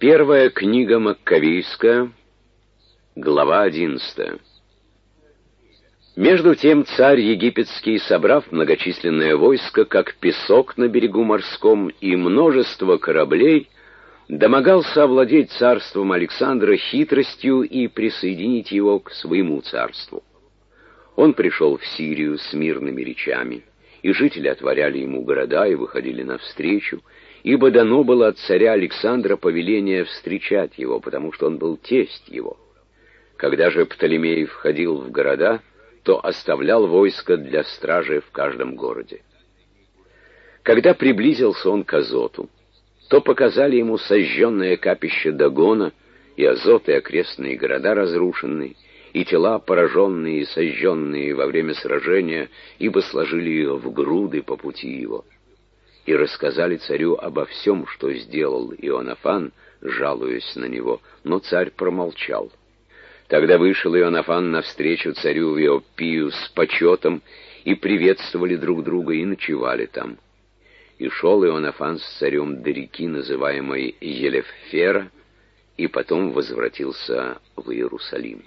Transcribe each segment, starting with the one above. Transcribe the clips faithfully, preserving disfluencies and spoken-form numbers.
Первая книга Маккавейская, глава одиннадцатая. Между тем царь египетский, собрав многочисленное войско, как песок на берегу морском, и множество кораблей, домогался овладеть царством Александра хитростью и присоединить его к своему царству. Он пришел в Сирию с мирными речами, и жители отворяли ему города и выходили навстречу, ибо дано было от царя Александра повеление встречать его, потому что он был тесть его. Когда же Птолемей входил в города, то оставлял войско для стражи в каждом городе. Когда приблизился он к Азоту, то показали ему сожженное капище Дагона, и Азот, и окрестные города разрушенные, и тела пораженные и сожженные во время сражения, ибо сложили ее в груды по пути его. И рассказали царю обо всем, что сделал Иоаннафан, жалуясь на него, но царь промолчал. Тогда вышел Иоаннафан навстречу царю в Иоппию с почетом, и приветствовали друг друга, и ночевали там. И шел Иоаннафан с царем до реки, называемой Елеффера, и потом возвратился в Иерусалим.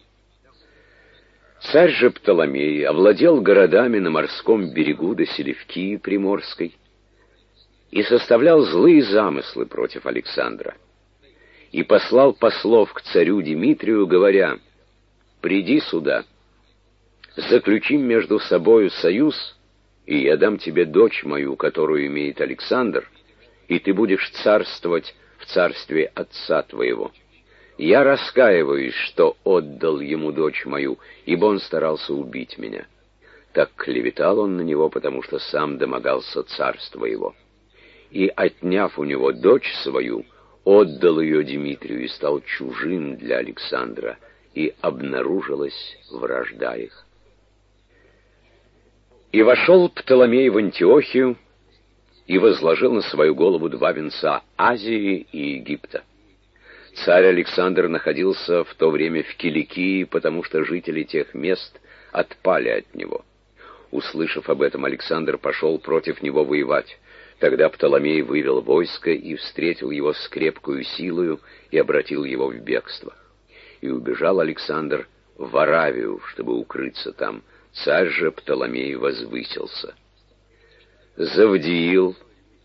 Царь же Птоломей овладел городами на морском берегу до Селевкии Приморской и составлял злые замыслы против Александра, и послал послов к царю Димитрию, говоря: «Приди сюда, заключим между собою союз, и я дам тебе дочь мою, которую имеет Александр, и ты будешь царствовать в царстве отца твоего. Я раскаиваюсь, что отдал ему дочь мою, ибо он старался убить меня». Так клеветал он на него, потому что сам домогался царства его. И, отняв у него дочь свою, отдал ее Димитрию и стал чужим для Александра, и обнаружилась вражда их. И вошел Птоломей в Антиохию и возложил на свою голову два венца Азии и Египта. Царь Александр находился в то время в Киликии, потому что жители тех мест отпали от него. Услышав об этом, Александр пошел против него воевать. Тогда Птоломей вывел войско и встретил его с крепкою силою и обратил его в бегство. И убежал Александр в Аравию, чтобы укрыться там. Царь же Птоломей возвысился. Завдиил,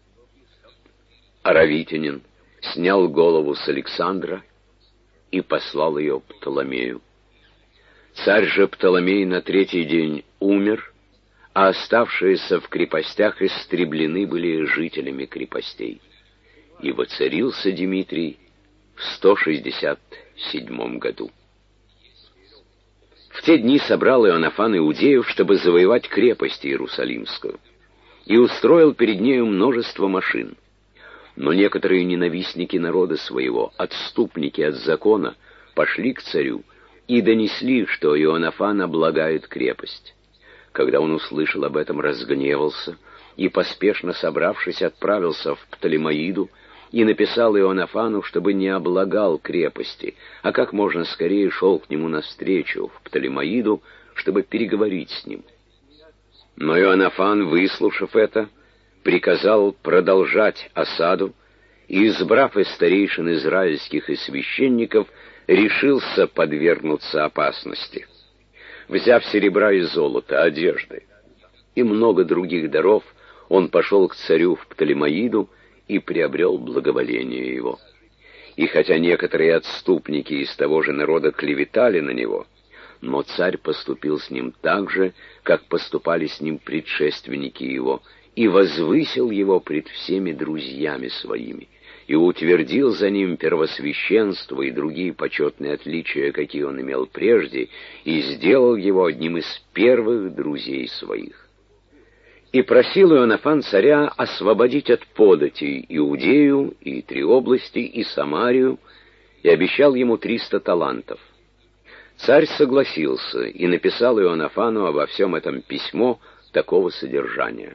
аравитянин, снял голову с Александра и послал ее Птоломею. Царь же Птоломей на третий день умер, а оставшиеся в крепостях истреблены были жителями крепостей. И воцарился Димитрий в сто шестьдесят седьмом году. В те дни собрал Иоаннафан иудеев, чтобы завоевать крепость Иерусалимскую, и устроил перед нею множество машин. Но некоторые ненавистники народа своего, отступники от закона, пошли к царю и донесли, что Иоаннафан облагает крепость. Когда он услышал об этом, разгневался и, поспешно собравшись, отправился в Птолемаиду и написал Иоаннафану, чтобы не облагал крепости, а как можно скорее шел к нему навстречу в Птолемаиду, чтобы переговорить с ним. Но Иоаннафан, выслушав это, приказал продолжать осаду, и, избрав из старейшин израильских и священников, решился подвергнуться опасности. Взяв серебра и золото, одежды и много других даров, он пошел к царю в Птолемаиду и приобрел благоволение его. И хотя некоторые отступники из того же народа клеветали на него, но царь поступил с ним так же, как поступали с ним предшественники его, и возвысил его пред всеми друзьями своими, и утвердил за ним первосвященство и другие почетные отличия, какие он имел прежде, и сделал его одним из первых друзей своих. И просил Иоаннафан царя освободить от податей Иудею и три области, и Самарию, и обещал ему триста талантов. Царь согласился и написал Иоаннафану обо всем этом письмо такого содержания: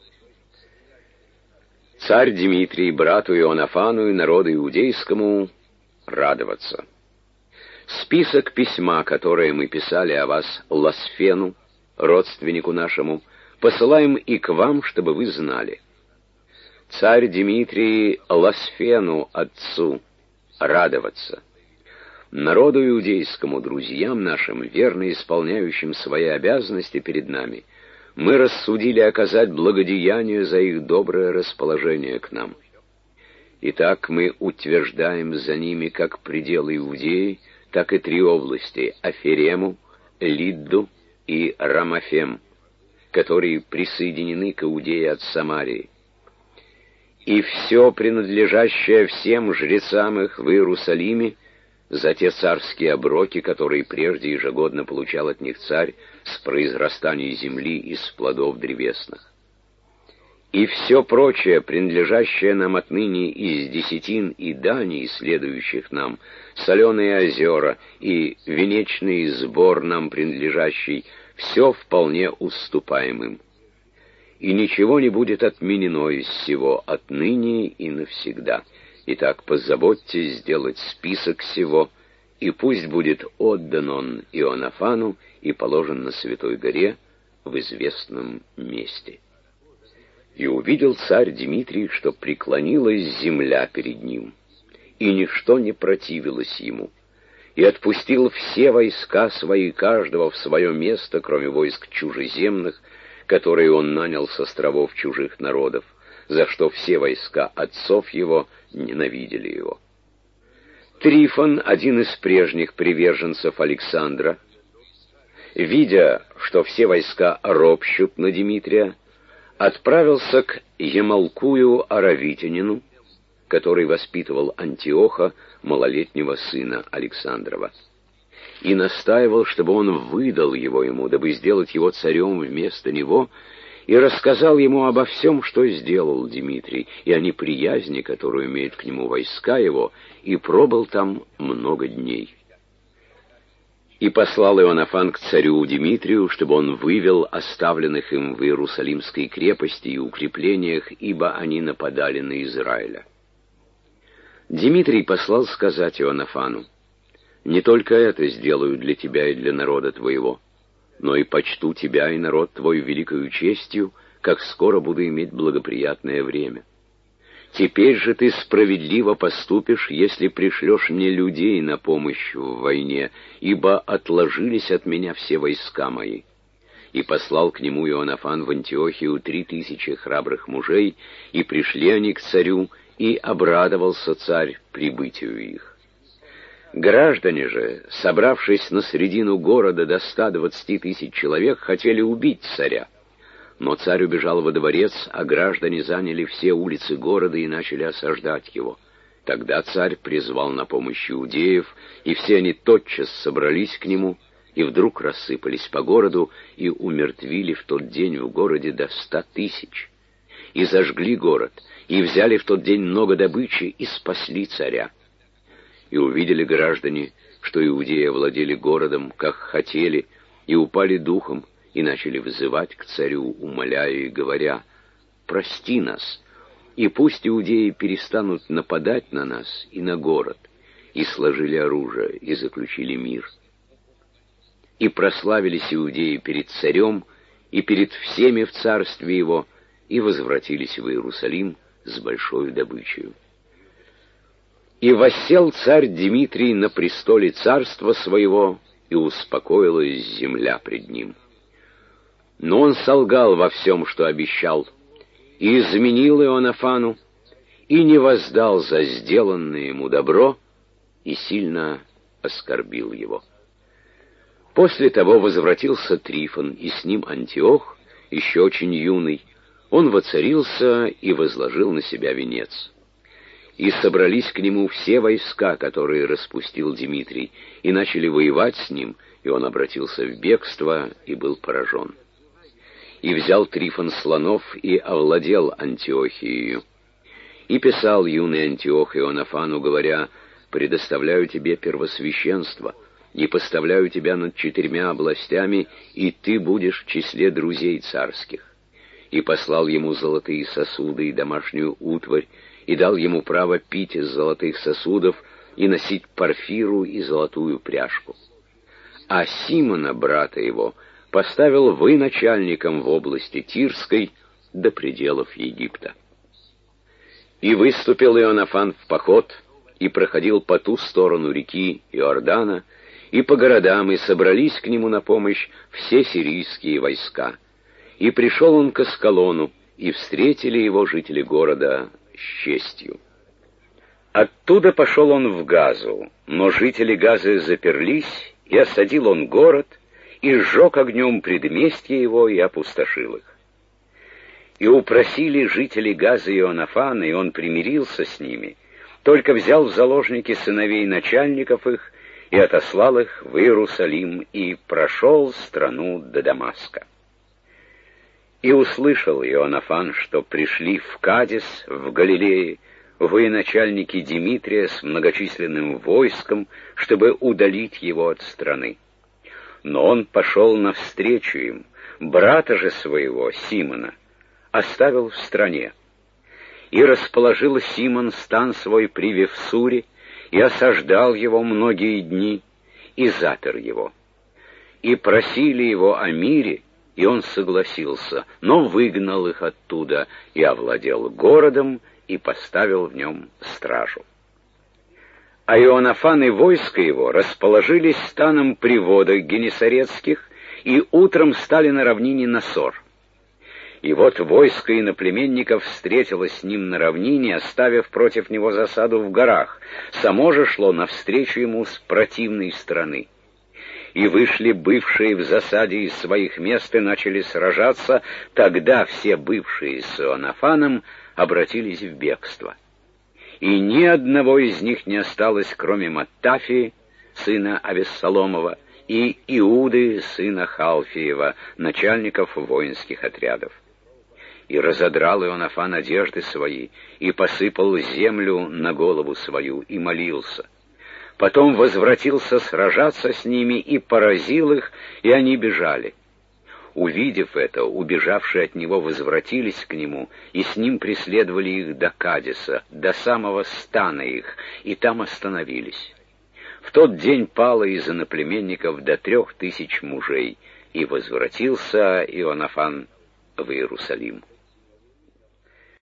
«Царь Димитрий, брату Иоаннафану и народу иудейскому, радоваться. Список письма, которое мы писали о вас Ласфену, родственнику нашему, посылаем и к вам, чтобы вы знали. Царь Димитрий Ласфену, отцу, радоваться. Народу иудейскому, друзьям нашим, верно исполняющим свои обязанности перед нами, мы рассудили оказать благодеяние за их доброе расположение к нам. Итак, мы утверждаем за ними как пределы Иудеи, так и три области — Аферему, Лидду и Рамафем, которые присоединены к Иудее от Самарии. И все принадлежащее всем жрецам их в Иерусалиме, за те царские оброки, которые прежде ежегодно получал от них царь с произрастания земли из плодов древесных. И все прочее, принадлежащее нам отныне из десятин и даний, следующих нам, соленые озера и венечный сбор нам принадлежащий, все вполне уступаем им. И ничего не будет отменено из всего отныне и навсегда. Итак, позаботьтесь сделать список сего, и пусть будет отдан он Иоаннафану и положен на Святой горе в известном месте. И увидел царь Дмитрий, что преклонилась земля перед ним, и ничто не противилось ему, и отпустил все войска свои, каждого в свое место, кроме войск чужеземных, которые он нанял с островов чужих народов, за что все войска отцов его ненавидели его. Трифон, один из прежних приверженцев Александра, видя, что все войска ропщут на Дмитрия, отправился к Емалкую Аравитянину, который воспитывал Антиоха, малолетнего сына Александрова, и настаивал, чтобы он выдал его ему, дабы сделать его царем вместо него, и рассказал ему обо всем, что сделал Дмитрий, и о неприязни, которую имеют к нему войска его, и пробыл там много дней. И послал Иоаннафан к царю Дмитрию, чтобы он вывел оставленных им в Иерусалимской крепости и укреплениях, ибо они нападали на Израиля. Дмитрий послал сказать Иоаннафану: «Не только это сделаю для тебя и для народа твоего, но и почту тебя и народ твой великою честью, как скоро буду иметь благоприятное время. Теперь же ты справедливо поступишь, если пришлешь мне людей на помощь в войне, ибо отложились от меня все войска мои». И послал к нему Иоаннафан в Антиохию три тысячи храбрых мужей, и пришли они к царю, и обрадовался царь прибытию их. Граждане же, собравшись на средину города до ста двадцати тысяч человек, хотели убить царя. Но царь убежал во дворец, а граждане заняли все улицы города и начали осаждать его. Тогда царь призвал на помощь иудеев, и все они тотчас собрались к нему, и вдруг рассыпались по городу, и умертвили в тот день в городе до ста тысяч. И зажгли город, и взяли в тот день много добычи, и спасли царя. И увидели граждане, что иудеи овладели городом, как хотели, и упали духом, и начали взывать к царю, умоляя и говоря: «Прости нас, и пусть иудеи перестанут нападать на нас и на город». И сложили оружие, и заключили мир. И прославились иудеи перед царем и перед всеми в царстве его, и возвратились в Иерусалим с большой добычей. И воссел царь Дмитрий на престоле царства своего, и успокоилась земля пред ним. Но он солгал во всем, что обещал, и изменил Иоаннафану, и не воздал за сделанное ему добро, и сильно оскорбил его. После того возвратился Трифон, и с ним Антиох, еще очень юный. Он воцарился и возложил на себя венец. И собрались к нему все войска, которые распустил Дмитрий, и начали воевать с ним, и он обратился в бегство и был поражен. И взял Трифон слонов и овладел Антиохией. И писал юный Антиох Иоаннафану, говоря: «Предоставляю тебе первосвященство, и поставляю тебя над четырьмя областями, и ты будешь в числе друзей царских». И послал ему золотые сосуды и домашнюю утварь, и дал ему право пить из золотых сосудов и носить парфиру и золотую пряжку. А Симона, брата его, поставил военачальником в области Тирской до пределов Египта. И выступил Иоаннафан в поход, и проходил по ту сторону реки Иордана, и по городам, и собрались к нему на помощь все сирийские войска. И пришел он к Аскалону, и встретили его жители города с честью. Оттуда пошел он в Газу, но жители Газы заперлись, и осадил он город, и сжег огнем предместья его, и опустошил их. И упросили жители Газа Иоаннафана, и он примирился с ними, только взял в заложники сыновей начальников их, и отослал их в Иерусалим, и прошел страну до Дамаска. И услышал Иоаннафан, что пришли в Кадис, в Галилее, военачальники Димитрия с многочисленным войском, чтобы удалить его от страны. Но он пошел навстречу им, брата же своего, Симона, оставил в стране. И расположил Симон стан свой при Вифсуре, и осаждал его многие дни, и запер его. И просили его о мире, и он согласился, но выгнал их оттуда, и овладел городом, и поставил в нем стражу. А Иоаннафан и войско его расположились станом при водах Генесарецких, и утром стали на равнине Насор. И вот войско иноплеменников встретилось с ним на равнине, оставив против него засаду в горах. Само же шло навстречу ему с противной стороны. И вышли бывшие в засаде из своих мест и начали сражаться. Тогда все бывшие с Иоаннафаном обратились в бегство. И ни одного из них не осталось, кроме Маттафии, сына Авессаломова, и Иуды, сына Халфиева, начальников воинских отрядов. И разодрал Иоаннафан одежды свои, и посыпал землю на голову свою, и молился. Потом возвратился сражаться с ними, и поразил их, и они бежали. Увидев это, убежавшие от него возвратились к нему, и с ним преследовали их до Кадиса, до самого стана их, и там остановились. В тот день пало из иноплеменников до трех тысяч мужей, и возвратился Иоаннафан в Иерусалим.